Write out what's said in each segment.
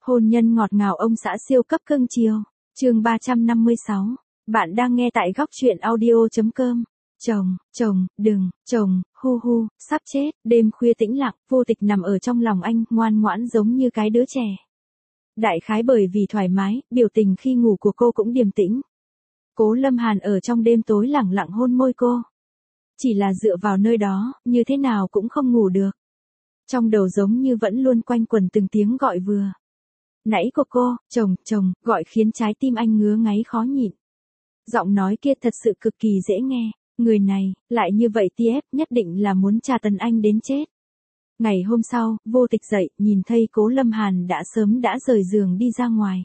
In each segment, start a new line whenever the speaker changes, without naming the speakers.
Hôn nhân ngọt ngào ông xã siêu cấp cưng chiều. Chương 356. Bạn đang nghe tại góc truyện audio.com. Chồng, hu hu, sắp chết. Đêm khuya tĩnh lặng, Vô Tịch nằm ở trong lòng anh, ngoan ngoãn giống như cái đứa trẻ. Đại khái bởi vì thoải mái, biểu tình khi ngủ của cô cũng điềm tĩnh. Cố Lâm Hàn ở trong đêm tối lẳng lặng hôn môi cô. Chỉ là dựa vào nơi đó, như thế nào cũng không ngủ được. Trong đầu giống như vẫn luôn quanh quẩn từng tiếng gọi vừa nãy của cô, chồng, gọi khiến trái tim anh ngứa ngáy khó nhịn. Giọng nói kia thật sự cực kỳ dễ nghe, người này, lại như vậy TF nhất định là muốn tra tấn anh đến chết. Ngày hôm sau, Vô Tịch dậy, nhìn thấy Cố Lâm Hàn đã sớm đã rời giường đi ra ngoài.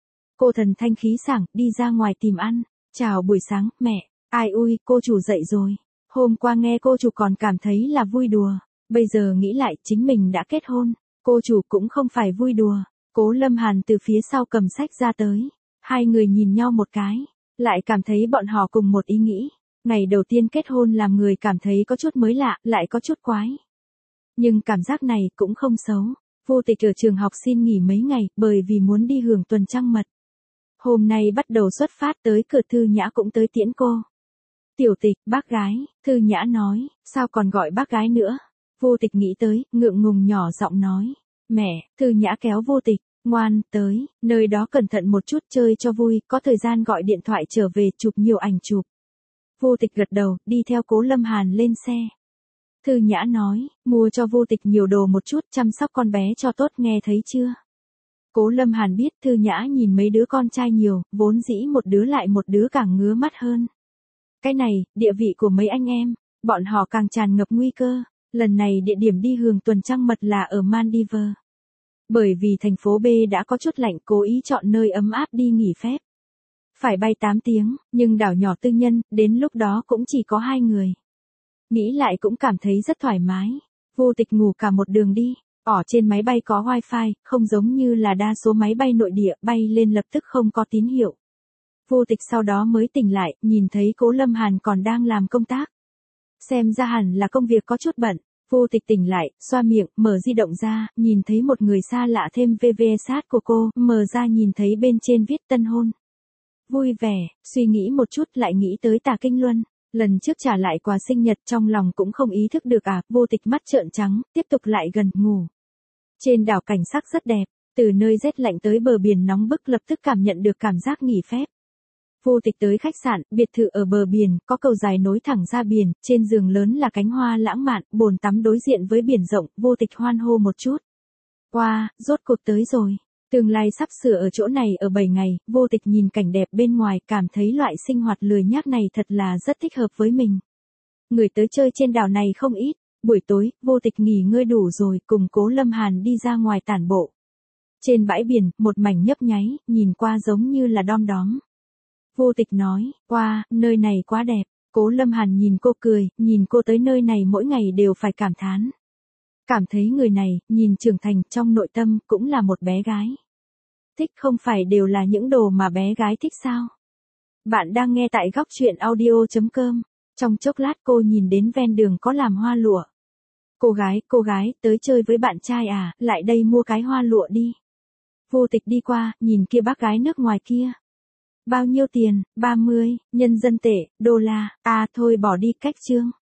Cô thần thanh khí sảng, đi ra ngoài tìm ăn. Chào buổi sáng, mẹ. Ai ui, cô chủ dậy rồi. Hôm qua nghe cô chủ còn cảm thấy là vui đùa. Bây giờ nghĩ lại chính mình đã kết hôn. Cô chủ cũng không phải vui đùa. Cố Lâm Hàn từ phía sau cầm sách ra tới. Hai người nhìn nhau một cái. Lại cảm thấy bọn họ cùng một ý nghĩ. Ngày đầu tiên kết hôn làm người cảm thấy có chút mới lạ, lại có chút quái. Nhưng cảm giác này cũng không xấu. Vô Tịch ở trường học xin nghỉ mấy ngày bởi vì muốn đi hưởng tuần trăng mật. Hôm nay bắt đầu xuất phát tới cửa Thư Nhã cũng tới tiễn cô. Tiểu Tịch, bác gái, Thư Nhã nói, sao còn gọi bác gái nữa? Vô Tịch nghĩ tới, ngượng ngùng nhỏ giọng nói. Mẹ, Thư Nhã kéo Vô Tịch, ngoan, tới, nơi đó cẩn thận một chút chơi cho vui, có thời gian gọi điện thoại trở về chụp nhiều ảnh chụp. Vô Tịch gật đầu, đi theo Cố Lâm Hàn lên xe. Thư Nhã nói, mua cho Vô Tịch nhiều đồ một chút, chăm sóc con bé cho tốt, nghe thấy chưa? Cố Lâm Hàn biết Thư Nhã nhìn mấy đứa con trai nhiều, vốn dĩ một đứa lại một đứa càng ngứa mắt hơn. Cái này, địa vị của mấy anh em, bọn họ càng tràn ngập nguy cơ. Lần này địa điểm đi hưởng tuần trăng mật là ở Maldives. Bởi vì thành phố B đã có chút lạnh, cố ý chọn nơi ấm áp đi nghỉ phép. Phải bay 8 tiếng, nhưng đảo nhỏ tư nhân, đến lúc đó cũng chỉ có 2 người. Nghĩ lại cũng cảm thấy rất thoải mái. Vô Tịch ngủ cả một đường đi. Ở trên máy bay có wifi, không giống như là đa số máy bay nội địa, bay lên lập tức không có tín hiệu. Vô Tịch sau đó mới tỉnh lại, nhìn thấy Cố Lâm Hàn còn đang làm công tác. Xem ra hẳn là công việc có chút bận. Vô Tịch tỉnh lại, xoa miệng, mở di động ra, nhìn thấy một người xa lạ thêm VVSat của cô, mở ra nhìn thấy bên trên viết tân hôn. Vui vẻ, suy nghĩ một chút lại nghĩ tới Tả Kinh Luân. Lần trước trả lại quà sinh nhật trong lòng cũng không ý thức được à, Vô Tịch mắt trợn trắng, tiếp tục lại gần ngủ. Trên đảo cảnh sắc rất đẹp, từ nơi rét lạnh tới bờ biển nóng bức lập tức cảm nhận được cảm giác nghỉ phép. Vô Tịch tới khách sạn, biệt thự ở bờ biển, có cầu dài nối thẳng ra biển, trên giường lớn là cánh hoa lãng mạn, bồn tắm đối diện với biển rộng, Vô Tịch hoan hô một chút. Wow, rốt cuộc tới rồi. Tương lai sắp sửa ở chỗ này ở 7 ngày, Vô Tịch nhìn cảnh đẹp bên ngoài, cảm thấy loại sinh hoạt lười nhác này thật là rất thích hợp với mình. Người tới chơi trên đảo này không ít, buổi tối, Vô Tịch nghỉ ngơi đủ rồi, cùng Cố Lâm Hàn đi ra ngoài tản bộ. Trên bãi biển, một mảnh nhấp nháy, nhìn qua giống như là đom đóm. Vô Tịch nói, wow, nơi này quá đẹp. Cố Lâm Hàn nhìn cô cười, nhìn cô tới nơi này mỗi ngày đều phải cảm thán. Cảm thấy người này, nhìn trưởng thành, trong nội tâm, cũng là một bé gái. Thích không phải đều là những đồ mà bé gái thích sao? Bạn đang nghe tại góc truyện audio.com. Trong chốc lát cô nhìn đến ven đường có làm hoa lụa. Cô gái, tới chơi với bạn trai à, lại đây mua cái hoa lụa đi. Vô Tịch đi qua, nhìn kia bác gái nước ngoài kia. Bao nhiêu tiền? 30, nhân dân tệ, đô la, à thôi bỏ đi, cách chương.